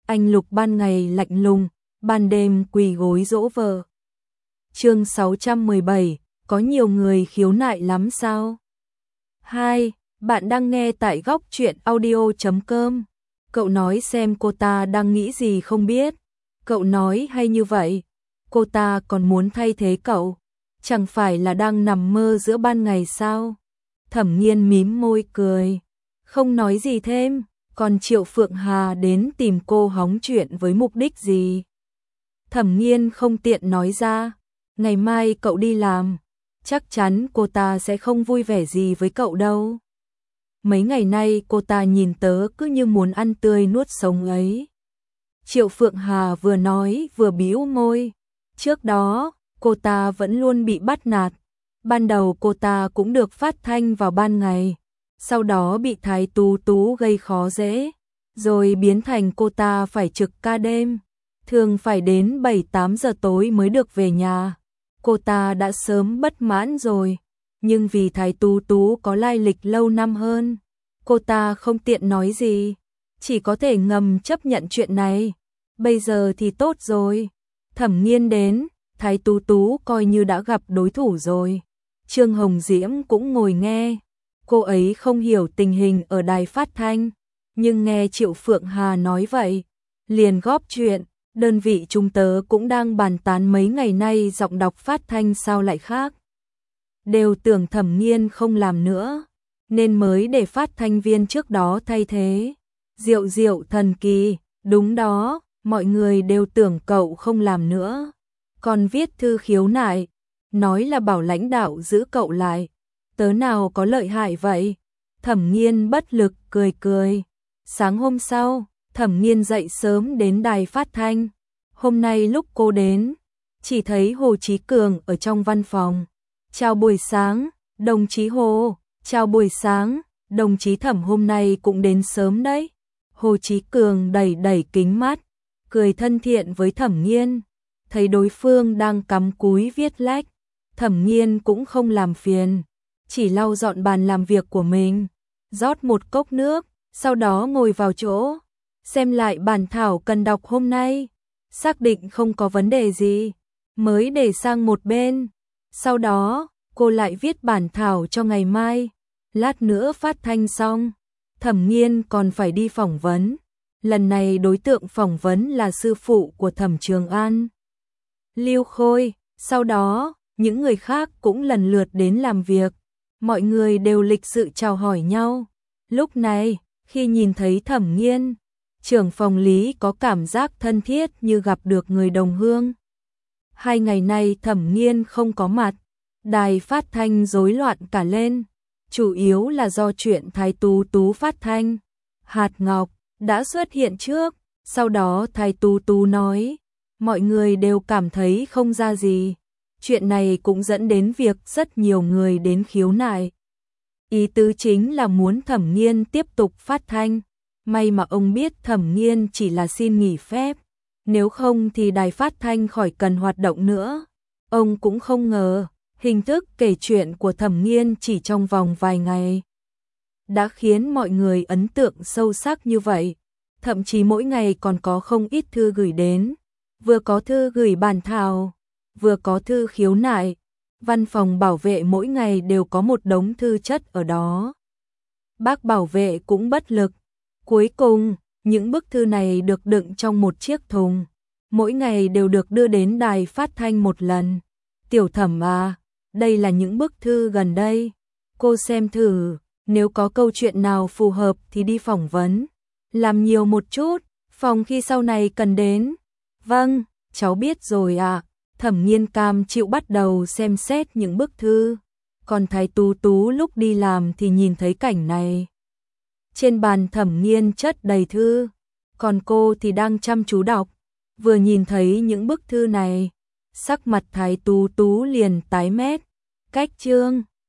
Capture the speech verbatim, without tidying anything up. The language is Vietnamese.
anh Lục ban ngày lạnh lùng, ban đêm quỳ gối dỗ vợ. Chương sáu trăm mười bảy, có nhiều người khiếu nại lắm sao? hai. Bạn đang nghe tại góc truyện audio chấm com. Cậu nói xem cô ta đang nghĩ gì không biết. Cậu nói hay như vậy, cô ta còn muốn thay thế cậu, chẳng phải là đang nằm mơ giữa ban ngày sao? Thẩm Nghiên mím môi cười, không nói gì thêm. Còn Triệu Phượng Hà đến tìm cô hóng chuyện với mục đích gì? Thẩm Nghiên không tiện nói ra. Ngày mai cậu đi làm, chắc chắn cô ta sẽ không vui vẻ gì với cậu đâu. Mấy ngày nay cô ta nhìn tớ cứ như muốn ăn tươi nuốt sống ấy. Triệu Phượng Hà vừa nói vừa bĩu môi. Trước đó, cô ta vẫn luôn bị bắt nạt. Ban đầu cô ta cũng được phát thanh vào ban ngày, sau đó bị Thái Tú Tú gây khó dễ, rồi biến thành cô ta phải trực ca đêm, thường phải đến bảy tám giờ tối mới được về nhà. Cô ta đã sớm bất mãn rồi, nhưng vì Thái Tú Tú có lai lịch lâu năm hơn, cô ta không tiện nói gì, chỉ có thể ngầm chấp nhận chuyện này. Bây giờ thì tốt rồi, Thẩm Nghiên đến, Thái Tú Tú coi như đã gặp đối thủ rồi. Trương Hồng Diễm cũng ngồi nghe. Cô ấy không hiểu tình hình ở đài phát thanh, nhưng nghe Triệu Phượng Hà nói vậy, liền góp chuyện. Đơn vị chúng tớ cũng đang bàn tán mấy ngày nay giọng đọc phát thanh sao lại khác. Đều tưởng Thẩm Nghiên không làm nữa, nên mới để phát thanh viên trước đó thay thế. Diệu diệu thần kỳ, đúng đó, mọi người đều tưởng cậu không làm nữa. Còn viết thư khiếu nại, nói là bảo lãnh đạo giữ cậu lại. Tớ nào có lợi hại vậy? Thẩm Nghiên bất lực cười cười. Sáng hôm sau, Thẩm Nghiên dậy sớm đến đài phát thanh. Hôm nay lúc cô đến, chỉ thấy Hồ Chí Cường ở trong văn phòng. Chào buổi sáng, đồng chí Hồ. Chào buổi sáng, đồng chí Thẩm hôm nay cũng đến sớm đấy. Hồ Chí Cường đẩy đẩy kính mắt, cười thân thiện với Thẩm Nghiên. Thấy đối phương đang cắm cúi viết lách, Thẩm Nghiên cũng không làm phiền, chỉ lau dọn bàn làm việc của mình, rót một cốc nước, sau đó ngồi vào chỗ, xem lại bản thảo cần đọc hôm nay, xác định không có vấn đề gì, mới để sang một bên. Sau đó, cô lại viết bản thảo cho ngày mai, lát nữa phát thanh xong, Thẩm Nghiên còn phải đi phỏng vấn. Lần này đối tượng phỏng vấn là sư phụ của Thẩm Trường An, Lưu Khôi. Sau đó, những người khác cũng lần lượt đến làm việc. Mọi người đều lịch sự chào hỏi nhau. Lúc này, khi nhìn thấy Thẩm Nghiên, trưởng phòng Lý có cảm giác thân thiết như gặp được người đồng hương. Hai ngày nay Thẩm Nghiên không có mặt, đài phát thanh rối loạn cả lên, chủ yếu là do chuyện Thái Tú Tú phát thanh. Hạt Ngọc đã xuất hiện trước, sau đó Thái Tú Tú nói, mọi người đều cảm thấy không ra gì. Chuyện này cũng dẫn đến việc rất nhiều người đến khiếu nại. Ý tứ chính là muốn Thẩm Nghiên tiếp tục phát thanh. May mà ông biết Thẩm Nghiên chỉ là xin nghỉ phép, nếu không thì đài phát thanh khỏi cần hoạt động nữa. Ông cũng không ngờ, hình thức kể chuyện của Thẩm Nghiên chỉ trong vòng vài ngày đã khiến mọi người ấn tượng sâu sắc như vậy. Thậm chí mỗi ngày còn có không ít thư gửi đến, vừa có thư gửi bản thảo, vừa có thư khiếu nại. Văn phòng bảo vệ mỗi ngày đều có một đống thư chất ở đó. Bác bảo vệ cũng bất lực. Cuối cùng, những bức thư này được đựng trong một chiếc thùng, mỗi ngày đều được đưa đến đài phát thanh một lần. Tiểu Thẩm à, đây là những bức thư gần đây, cô xem thử, nếu có câu chuyện nào phù hợp thì đi phỏng vấn. Làm nhiều một chút, phòng khi sau này cần đến. Vâng, cháu biết rồi ạ. À. Thẩm Nghiên cam chịu bắt đầu xem xét những bức thư. Còn Thái Tú Tú lúc đi làm thì nhìn thấy cảnh này. Trên bàn Thẩm Nghiên chất đầy thư, còn cô thì đang chăm chú đọc. Vừa nhìn thấy những bức thư này, sắc mặt Thái Tú Tú liền tái mét. Cách chương